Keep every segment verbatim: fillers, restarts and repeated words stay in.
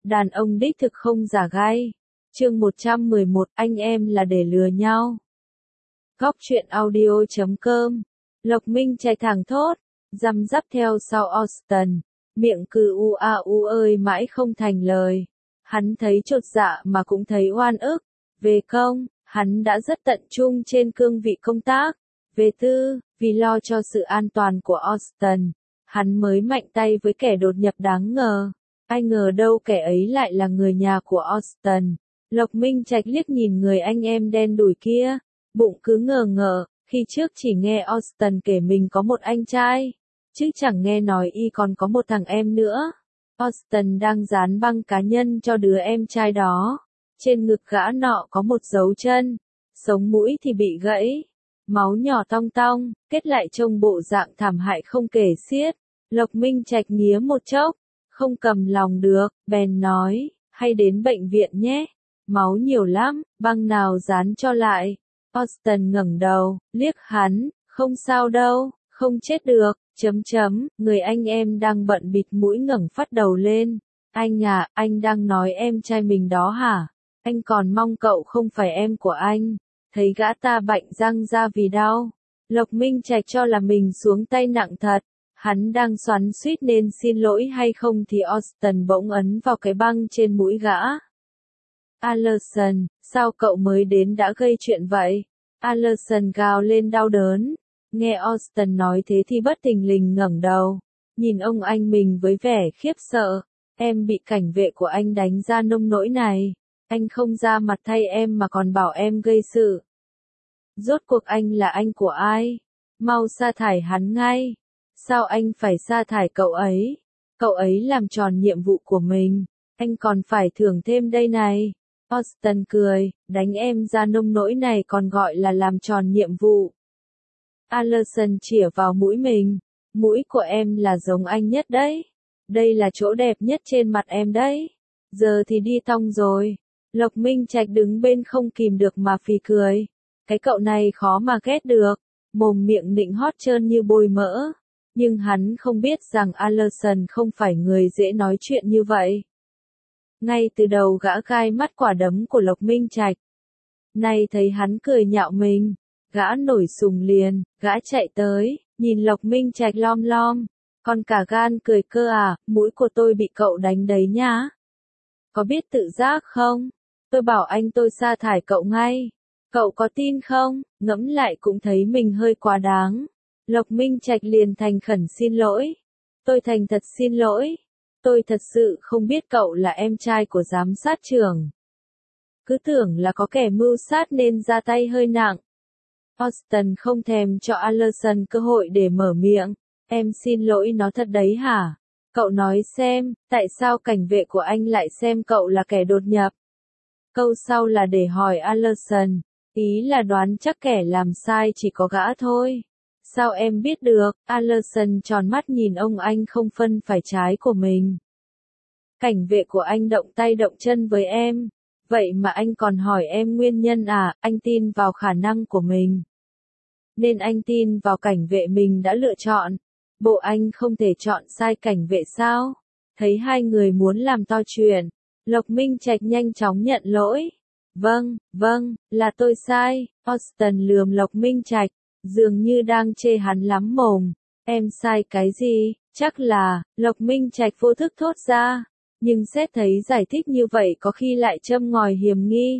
Đàn ông đích thực không giả gai. Chương một trăm mười một, anh em là để lừa nhau. Góc truyện audio chấm com. Lộc Minh chạy thẳng thốt, răm rắp theo sau Austin, miệng cứ u a u ơi mãi không thành lời. Hắn thấy chột dạ mà cũng thấy oan ức. Về công, hắn đã rất tận trung trên cương vị công tác. Về tư, vì lo cho sự an toàn của Austin, hắn mới mạnh tay với kẻ đột nhập đáng ngờ. Ai ngờ đâu kẻ ấy lại là người nhà của Austin. Lộc Minh Trạch liếc nhìn người anh em đen đủi kia, bụng cứ ngờ ngợ, khi trước chỉ nghe Austin kể mình có một anh trai, chứ chẳng nghe nói y còn có một thằng em nữa. Austin đang dán băng cá nhân cho đứa em trai đó. Trên ngực gã nọ có một dấu chân, sống mũi thì bị gãy, máu nhỏ tong tong, kết lại trông bộ dạng thảm hại không kể xiết. Lộc Minh Trạch nghía một chốc, không cầm lòng được, bèn nói, hay đến bệnh viện nhé, máu nhiều lắm, băng nào dán cho lại. Austin ngẩng đầu, liếc hắn, không sao đâu, không chết được, chấm chấm, người anh em đang bận bịt mũi ngẩng phát đầu lên. Anh à, anh đang nói em trai mình đó hả? Anh còn mong cậu không phải em của anh. Thấy gã ta bạnh răng ra vì đau, Lộc Minh Trạch cho là mình xuống tay nặng thật. Hắn đang xoắn xuýt nên xin lỗi hay không thì Austin bỗng ấn vào cái băng trên mũi gã. Allerson, sao cậu mới đến đã gây chuyện vậy? Allerson gào lên đau đớn. Nghe Austin nói thế thì bất thình lình ngẩng đầu, nhìn ông anh mình với vẻ khiếp sợ. Em bị cảnh vệ của anh đánh ra nông nỗi này. Anh không ra mặt thay em mà còn bảo em gây sự. Rốt cuộc anh là anh của ai? Mau sa thải hắn ngay. Sao anh phải sa thải cậu ấy? Cậu ấy làm tròn nhiệm vụ của mình. Anh còn phải thưởng thêm đây này. Austin cười, đánh em ra nông nỗi này còn gọi là làm tròn nhiệm vụ. Allerson chĩa vào mũi mình. Mũi của em là giống anh nhất đấy. Đây là chỗ đẹp nhất trên mặt em đấy. Giờ thì đi tong rồi. Lộc Minh Trạch đứng bên không kìm được mà phì cười. Cái cậu này khó mà ghét được. Mồm miệng nịnh hót trơn như bôi mỡ. Nhưng hắn không biết rằng Allerson không phải người dễ nói chuyện như vậy. Ngay từ đầu gã gai mắt quả đấm của Lộc Minh Trạch. Nay thấy hắn cười nhạo mình, gã nổi sùng liền, gã chạy tới, nhìn Lộc Minh Trạch lom lom. Còn cả gan cười cơ à, mũi của tôi bị cậu đánh đấy nhá. Có biết tự giác không? Tôi bảo anh tôi sa thải cậu ngay. Cậu có tin không? Ngẫm lại cũng thấy mình hơi quá đáng. Lộc Minh Trạch liền thành khẩn xin lỗi. Tôi thành thật xin lỗi. Tôi thật sự không biết cậu là em trai của giám sát trưởng. Cứ tưởng là có kẻ mưu sát nên ra tay hơi nặng. Austin không thèm cho Allerson cơ hội để mở miệng. Em xin lỗi nó thật đấy hả? Cậu nói xem, tại sao cảnh vệ của anh lại xem cậu là kẻ đột nhập? Câu sau là để hỏi Allerson. Ý là đoán chắc kẻ làm sai chỉ có gã thôi. Sao em biết được? Allerson tròn mắt nhìn ông anh không phân phải trái của mình. Cảnh vệ của anh động tay động chân với em. Vậy mà anh còn hỏi em nguyên nhân à? Anh tin vào khả năng của mình. Nên anh tin vào cảnh vệ mình đã lựa chọn. Bộ anh không thể chọn sai cảnh vệ sao? Thấy hai người muốn làm to chuyện, Lộc Minh Trạch nhanh chóng nhận lỗi. Vâng, vâng, là tôi sai. Austin lườm Lộc Minh Trạch, dường như đang chê hắn lắm mồm. Em sai cái gì? Chắc là, Lộc Minh Trạch vô thức thốt ra. Nhưng xét thấy giải thích như vậy có khi lại châm ngòi hiểm nghi.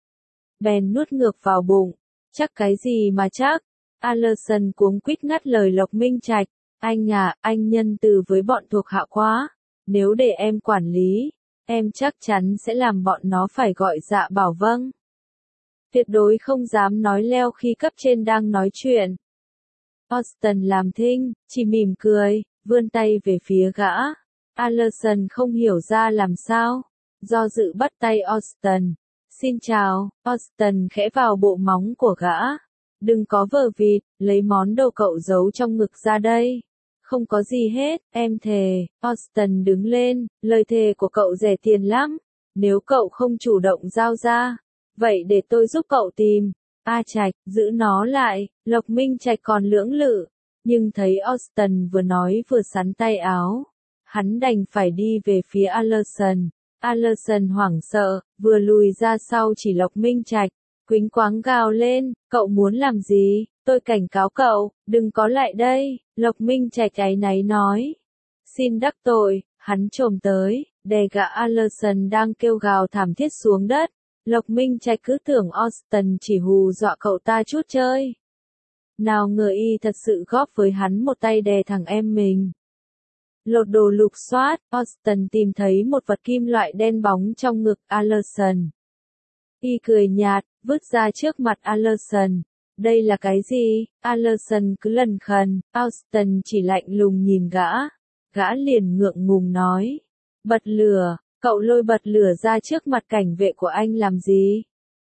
Bèn nuốt ngược vào bụng. Chắc cái gì mà chắc? Allerson cuống quýt ngắt lời Lộc Minh Trạch. Anh à, anh nhân từ với bọn thuộc hạ quá. Nếu để em quản lý, em chắc chắn sẽ làm bọn nó phải gọi dạ bảo vâng. Tuyệt đối không dám nói leo khi cấp trên đang nói chuyện. Austin làm thinh, chỉ mỉm cười, vươn tay về phía gã. Allerson không hiểu ra làm sao. Do dự bắt tay Austin. Xin chào, Austin khẽ vào bộ móng của gã. Đừng có vờ vịt, lấy món đồ cậu giấu trong ngực ra đây. Không có gì hết, em thề. Austin đứng lên, lời thề của cậu rẻ tiền lắm. Nếu cậu không chủ động giao ra, vậy để tôi giúp cậu tìm. A Trạch, giữ nó lại. Lộc Minh Trạch còn lưỡng lự, nhưng thấy Austin vừa nói vừa sắn tay áo. Hắn đành phải đi về phía Allerson. Allerson hoảng sợ, vừa lùi ra sau chỉ Lộc Minh Trạch, quĩnh quáng gào lên, cậu muốn làm gì, tôi cảnh cáo cậu, đừng có lại đây, Lộc Minh Trạch áy náy nói. Xin đắc tội, hắn chồm tới, đè gã Allerson đang kêu gào thảm thiết xuống đất. Lộc Minh Trạch cứ tưởng Austen chỉ hù dọa cậu ta chút chơi. Nào ngờ y thật sự góp với hắn một tay đè thằng em mình. Lột đồ lục soát, Austen tìm thấy một vật kim loại đen bóng trong ngực Allerson. Y cười nhạt, vứt ra trước mặt Allerson. Đây là cái gì? Allerson cứ lần khần, Austen chỉ lạnh lùng nhìn gã. Gã liền ngượng ngùng nói. Bật lửa, cậu lôi bật lửa ra trước mặt cảnh vệ của anh làm gì?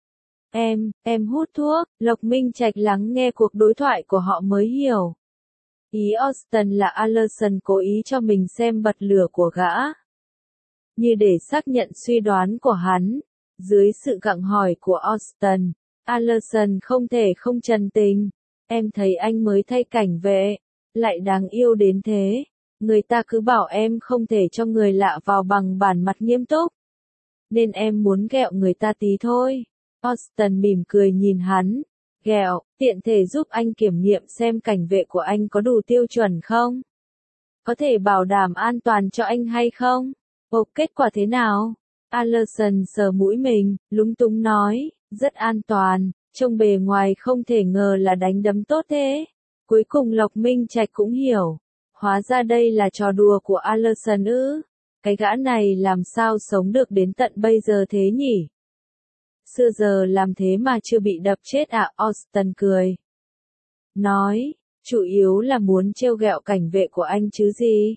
Em, em hút thuốc, Lộc Minh Trạch lắng nghe cuộc đối thoại của họ mới hiểu. Ý Austen là Allerson cố ý cho mình xem bật lửa của gã. Như để xác nhận suy đoán của hắn, dưới sự gặng hỏi của Austen, Allerson không thể không trần tình. Em thấy anh mới thay cảnh vệ, lại đáng yêu đến thế. Người ta cứ bảo em không thể cho người lạ vào bằng bản mặt nghiêm túc. Nên em muốn ghẹo người ta tí thôi. Austen mỉm cười nhìn hắn. Ghẹo, tiện thể giúp anh kiểm nghiệm xem cảnh vệ của anh có đủ tiêu chuẩn không? Có thể bảo đảm an toàn cho anh hay không? Ồ, kết quả thế nào? Allerson sờ mũi mình, lúng túng nói, rất an toàn, trông bề ngoài không thể ngờ là đánh đấm tốt thế. Cuối cùng Lộc Minh Trạch cũng hiểu. Hóa ra đây là trò đùa của Allerson ư? Cái gã này làm sao sống được đến tận bây giờ thế nhỉ? Xưa giờ làm thế mà chưa bị đập chết à? Austen cười. Nói, chủ yếu là muốn trêu ghẹo cảnh vệ của anh chứ gì?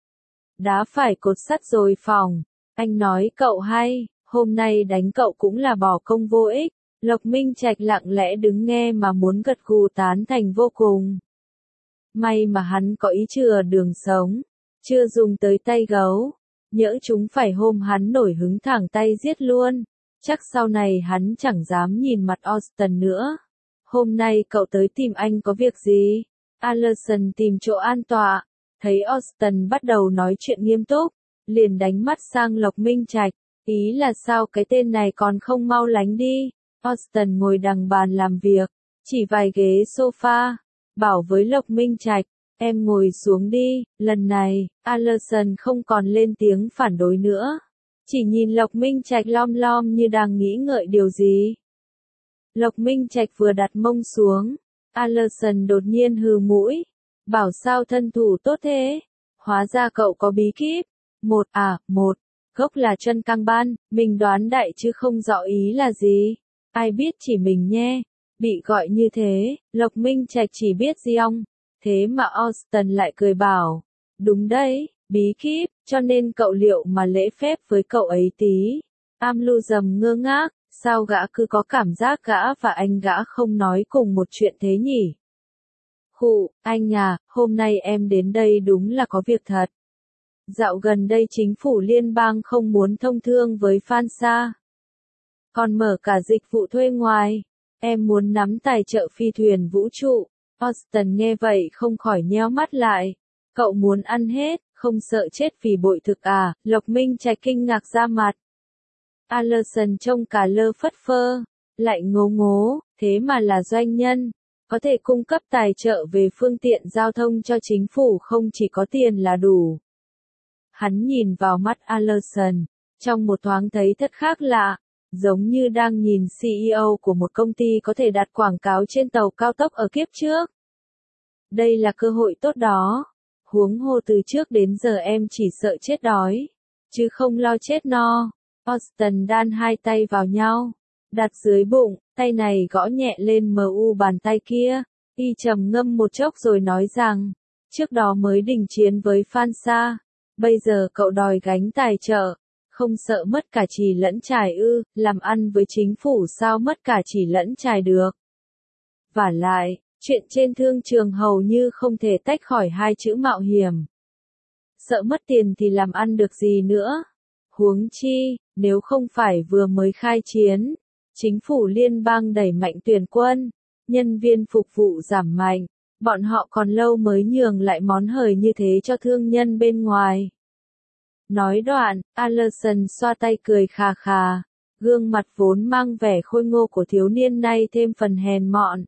Đá phải cột sắt rồi phòng. Anh nói cậu hay, hôm nay đánh cậu cũng là bỏ công vô ích. Lộc Minh Trạch lặng lẽ đứng nghe mà muốn gật gù tán thành vô cùng. May mà hắn có ý chừa đường sống, chưa dùng tới tay gấu. Nhỡ chúng phải hôm hắn nổi hứng thẳng tay giết luôn. Chắc sau này hắn chẳng dám nhìn mặt Austen nữa. Hôm nay cậu tới tìm anh có việc gì? Allerson tìm chỗ an tọa. Thấy Austen bắt đầu nói chuyện nghiêm túc, liền đánh mắt sang Lộc Minh Trạch. Ý là sao cái tên này còn không mau lánh đi? Austen ngồi đằng bàn làm việc, chỉ vài ghế sofa, bảo với Lộc Minh Trạch, em ngồi xuống đi. Lần này, Allerson không còn lên tiếng phản đối nữa. Chỉ nhìn Lộc Minh Trạch lom lom như đang nghĩ ngợi điều gì. Lộc Minh Trạch vừa đặt mông xuống, Allerson đột nhiên hừ mũi, bảo sao thân thủ tốt thế, hóa ra cậu có bí kíp. Một à, một, gốc là chân căng ban, mình đoán đại chứ không rõ ý là gì, ai biết chỉ mình nhé. Bị gọi như thế, Lộc Minh Trạch chỉ biết Giong, thế mà Austen lại cười bảo, đúng đấy, bí kíp, cho nên cậu liệu mà lễ phép với cậu ấy tí. Amluzum ngơ ngác, sao gã cứ có cảm giác gã và anh gã không nói cùng một chuyện thế nhỉ? Khụ, anh à, hôm nay em đến đây đúng là có việc thật. Dạo gần đây chính phủ liên bang không muốn thông thương với Fransa, còn mở cả dịch vụ thuê ngoài. Em muốn nắm tài trợ phi thuyền vũ trụ. Austen nghe vậy không khỏi nheo mắt lại. Cậu muốn ăn hết, không sợ chết vì bội thực à? Lộc Minh Trạch kinh ngạc ra mặt. Allerson trông cả lơ phất phơ, lại ngố ngố, thế mà là doanh nhân, có thể cung cấp tài trợ về phương tiện giao thông cho chính phủ không chỉ có tiền là đủ. Hắn nhìn vào mắt Allerson, trong một thoáng thấy thất khác lạ. Giống như đang nhìn xê e ô của một công ty có thể đặt quảng cáo trên tàu cao tốc ở kiếp trước. Đây là cơ hội tốt đó. Huống hồ từ trước đến giờ em chỉ sợ chết đói, chứ không lo chết no. Austen đan hai tay vào nhau, đặt dưới bụng, tay này gõ nhẹ lên mu bàn tay kia. Y trầm ngâm một chốc rồi nói rằng, trước đó mới đình chiến với Fransa, bây giờ cậu đòi gánh tài trợ. Không sợ mất cả trì lẫn trài ư? Làm ăn với chính phủ sao mất cả trì lẫn trài được? Vả lại, chuyện trên thương trường hầu như không thể tách khỏi hai chữ mạo hiểm. Sợ mất tiền thì làm ăn được gì nữa? Huống chi, nếu không phải vừa mới khai chiến, chính phủ liên bang đẩy mạnh tuyển quân, nhân viên phục vụ giảm mạnh, bọn họ còn lâu mới nhường lại món hời như thế cho thương nhân bên ngoài. Nói đoạn, Allerson xoa tay cười khà khà. Gương mặt vốn mang vẻ khôi ngô của thiếu niên nay thêm phần hèn mọn.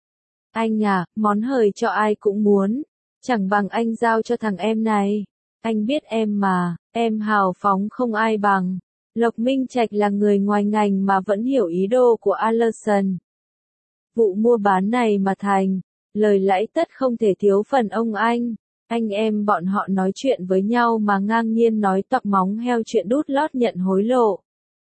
Anh à, món hời cho ai cũng muốn. Chẳng bằng anh giao cho thằng em này. Anh biết em mà, em hào phóng không ai bằng. Lộc Minh Trạch là người ngoài ngành mà vẫn hiểu ý đồ của Allerson. Vụ mua bán này mà thành, lời lãi tất không thể thiếu phần ông anh. Anh em bọn họ nói chuyện với nhau mà ngang nhiên nói toạc móng heo chuyện đút lót nhận hối lộ.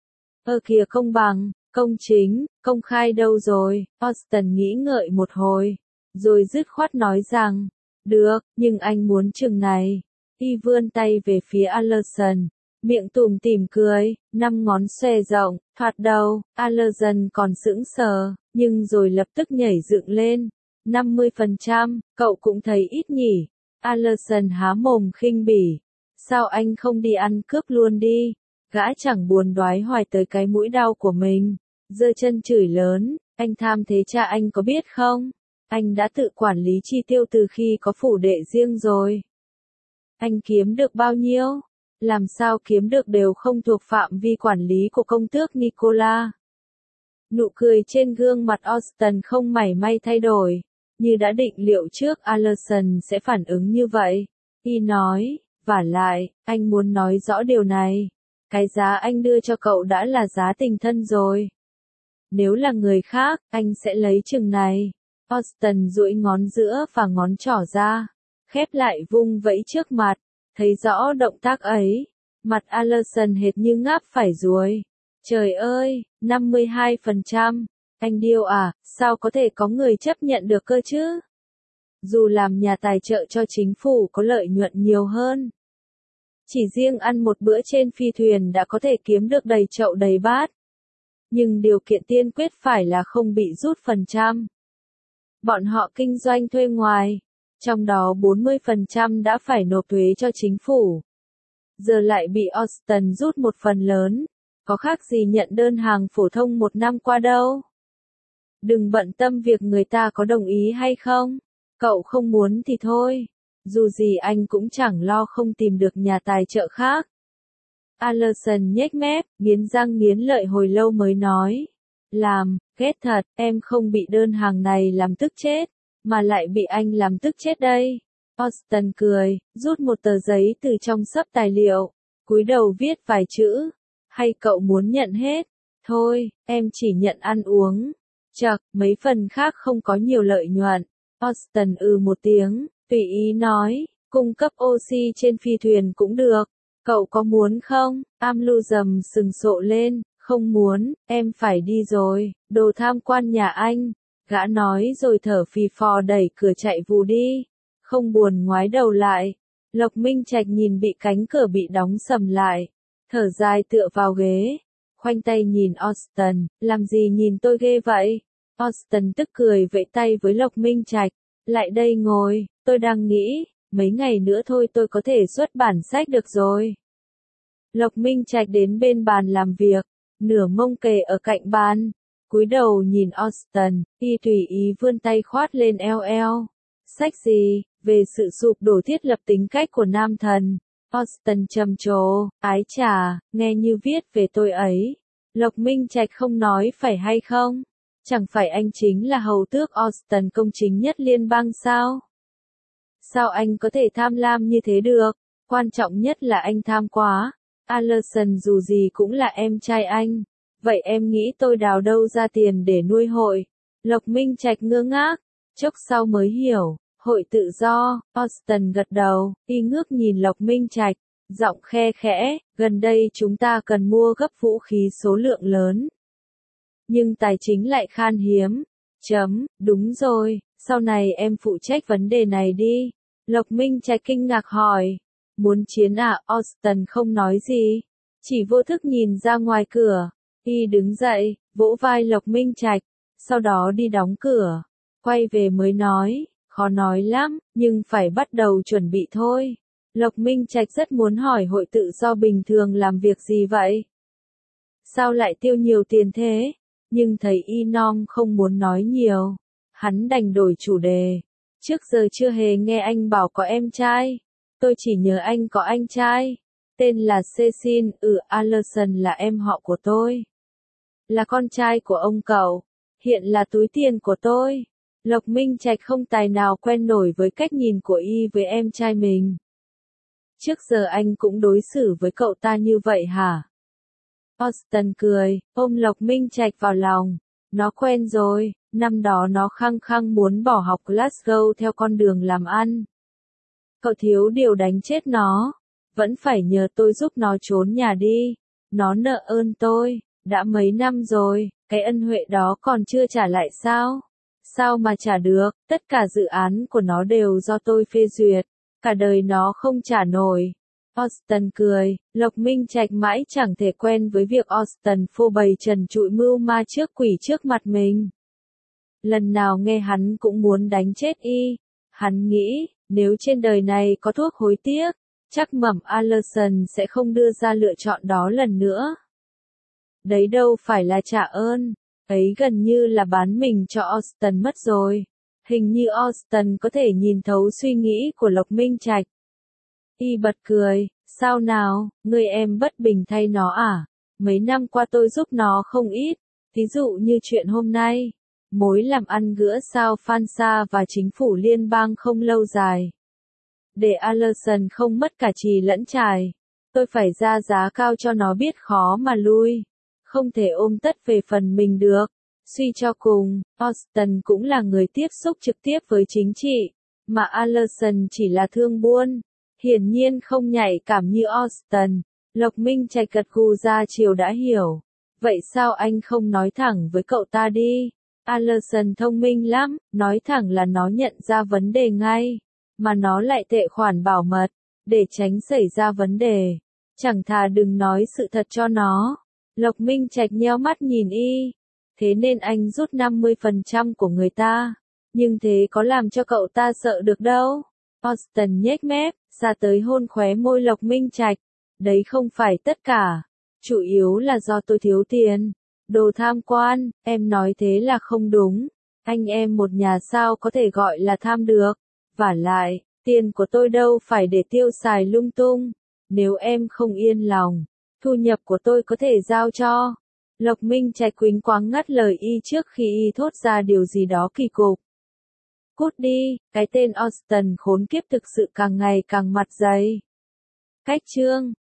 Ơ kìa công bằng, công chính, công khai đâu rồi? Austin nghĩ ngợi một hồi, rồi dứt khoát nói rằng, được, nhưng anh muốn chừng này. Y vươn tay về phía Allerson, miệng tủm tỉm cười, năm ngón xòe rộng, thoạt đầu, Allerson còn sững sờ, nhưng rồi lập tức nhảy dựng lên. năm mươi phần trăm, cậu cũng thấy ít nhỉ? Allerson há mồm khinh bỉ. Sao anh không đi ăn cướp luôn đi? Gã chẳng buồn đoái hoài tới cái mũi đau của mình. Giơ chân chửi lớn, anh tham thế cha anh có biết không? Anh đã tự quản lý chi tiêu từ khi có phủ đệ riêng rồi. Anh kiếm được bao nhiêu? Làm sao kiếm được đều không thuộc phạm vi quản lý của công tước Nicola. Nụ cười trên gương mặt Austin không mảy may thay đổi. Như đã định liệu trước Allerson sẽ phản ứng như vậy. Y nói, vả lại, anh muốn nói rõ điều này. Cái giá anh đưa cho cậu đã là giá tình thân rồi. Nếu là người khác, anh sẽ lấy chừng này. Austin duỗi ngón giữa và ngón trỏ ra, khép lại vung vẫy trước mặt. Thấy rõ động tác ấy, mặt Allerson hệt như ngáp phải ruồi. Trời ơi, năm mươi hai phần trăm. Anh điêu à, sao có thể có người chấp nhận được cơ chứ? Dù làm nhà tài trợ cho chính phủ có lợi nhuận nhiều hơn. Chỉ riêng ăn một bữa trên phi thuyền đã có thể kiếm được đầy chậu đầy bát. Nhưng điều kiện tiên quyết phải là không bị rút phần trăm. Bọn họ kinh doanh thuê ngoài, trong đó bốn mươi phần trăm đã phải nộp thuế cho chính phủ. Giờ lại bị Austin rút một phần lớn, có khác gì nhận đơn hàng phổ thông một năm qua đâu. Đừng bận tâm việc người ta có đồng ý hay không. Cậu không muốn thì thôi. Dù gì anh cũng chẳng lo không tìm được nhà tài trợ khác. Allerson nhếch mép, nghiến răng nghiến lợi hồi lâu mới nói. Làm, ghét thật, em không bị đơn hàng này làm tức chết, mà lại bị anh làm tức chết đây. Austin cười, rút một tờ giấy từ trong xấp tài liệu, cúi đầu viết vài chữ. Hay cậu muốn nhận hết? Thôi, em chỉ nhận ăn uống. Chậc, mấy phần khác không có nhiều lợi nhuận. Austin ừ một tiếng, tùy ý nói, cung cấp oxy trên phi thuyền cũng được. Cậu có muốn không? Amluzum sừng sộ lên, không muốn, em phải đi rồi, đồ tham quan nhà anh. Gã nói rồi thở phì phò đẩy cửa chạy vù đi, không buồn ngoái đầu lại. Lộc Minh Trạch nhìn bị cánh cửa bị đóng sầm lại, thở dài tựa vào ghế, khoanh tay nhìn Austin, làm gì nhìn tôi ghê vậy? Austin tức cười vẫy tay với Lộc Minh Trạch, lại đây ngồi, tôi đang nghĩ, mấy ngày nữa thôi tôi có thể xuất bản sách được rồi. Lộc Minh Trạch đến bên bàn làm việc, nửa mông kề ở cạnh bàn, cúi đầu nhìn Austin, y tùy ý vươn tay khoát lên eo eo. Sách gì? Về sự sụp đổ thiết lập tính cách của nam thần. Austin trầm trồ, ái chà, nghe như viết về tôi ấy. Lộc Minh Trạch không nói phải hay không? Chẳng phải anh chính là hầu tước Austin công chính nhất liên bang sao? Sao anh có thể tham lam như thế được? Quan trọng nhất là anh tham quá. Allerson dù gì cũng là em trai anh. Vậy em nghĩ tôi đào đâu ra tiền để nuôi hội? Lộc Minh Trạch ngơ ngác, chốc sau mới hiểu. Hội tự do. Austin gật đầu, y ngước nhìn Lộc Minh Trạch, giọng khe khẽ, gần đây chúng ta cần mua gấp vũ khí số lượng lớn. Nhưng tài chính lại khan hiếm. Chấm, đúng rồi, sau này em phụ trách vấn đề này đi. Lộc Minh Trạch kinh ngạc hỏi, muốn chiến à? Austin không nói gì, chỉ vô thức nhìn ra ngoài cửa. Y đứng dậy, vỗ vai Lộc Minh Trạch, sau đó đi đóng cửa, quay về mới nói, khó nói lắm, nhưng phải bắt đầu chuẩn bị thôi. Lộc Minh Trạch rất muốn hỏi hội tự do bình thường làm việc gì vậy? Sao lại tiêu nhiều tiền thế? Nhưng thấy Y Nong không muốn nói nhiều, hắn đành đổi chủ đề. Trước giờ chưa hề nghe anh bảo có em trai. Tôi chỉ nhớ anh có anh trai. Tên là Cecil, ừ, Allerson là em họ của tôi. Là con trai của ông cậu. Hiện là túi tiền của tôi. Lộc Minh Trạch không tài nào quen nổi với cách nhìn của y với em trai mình. Trước giờ anh cũng đối xử với cậu ta như vậy hả? Austin cười, ôm Lộc Minh Trạch vào lòng. Nó quen rồi, năm đó nó khăng khăng muốn bỏ học Glasgow theo con đường làm ăn. Cậu thiếu điều đánh chết nó. Vẫn phải nhờ tôi giúp nó trốn nhà đi. Nó nợ ơn tôi, đã mấy năm rồi, cái ân huệ đó còn chưa trả lại sao? Sao mà trả được, tất cả dự án của nó đều do tôi phê duyệt, cả đời nó không trả nổi. Austin cười, Lộc Minh Trạch mãi chẳng thể quen với việc Austin phô bày trần trụi mưu ma trước quỷ trước mặt mình. Lần nào nghe hắn cũng muốn đánh chết y. Hắn nghĩ, nếu trên đời này có thuốc hối tiếc, chắc Mẩm Allerson sẽ không đưa ra lựa chọn đó lần nữa. Đấy đâu phải là trả ơn, ấy gần như là bán mình cho Austin mất rồi. Hình như Austin có thể nhìn thấu suy nghĩ của Lộc Minh Trạch. Y bật cười, sao nào, người em bất bình thay nó à? Mấy năm qua tôi giúp nó không ít, ví dụ như chuyện hôm nay. Mối làm ăn gữa sao Phansa và chính phủ liên bang không lâu dài. Để Allerson không mất cả trì lẫn trài. Tôi phải ra giá cao cho nó biết khó mà lui. Không thể ôm tất về phần mình được. Suy cho cùng, Austin cũng là người tiếp xúc trực tiếp với chính trị, mà Allerson chỉ là thương buôn. Hiển nhiên không nhạy cảm như Austin. Lộc Minh Trạch gật gù ra chiều đã hiểu. Vậy sao anh không nói thẳng với cậu ta đi? Allerson thông minh lắm, nói thẳng là nó nhận ra vấn đề ngay, mà nó lại tệ khoản bảo mật, để tránh xảy ra vấn đề. Chẳng thà đừng nói sự thật cho nó. Lộc Minh Trạch nheo mắt nhìn y. Thế nên anh rút năm mươi phần trăm của người ta. Nhưng thế có làm cho cậu ta sợ được đâu. Austin nhếch mép, ra tới hôn khóe môi Lộc Minh Trạch. Đấy không phải tất cả. Chủ yếu là do tôi thiếu tiền. Đồ tham quan, em nói thế là không đúng. Anh em một nhà sao có thể gọi là tham được. Vả lại, tiền của tôi đâu phải để tiêu xài lung tung. Nếu em không yên lòng, thu nhập của tôi có thể giao cho. Lộc Minh Trạch quýnh quáng ngắt lời y trước khi y thốt ra điều gì đó kỳ cục. Cút đi, cái tên Austin khốn kiếp thực sự càng ngày càng mặt dày. Cách chương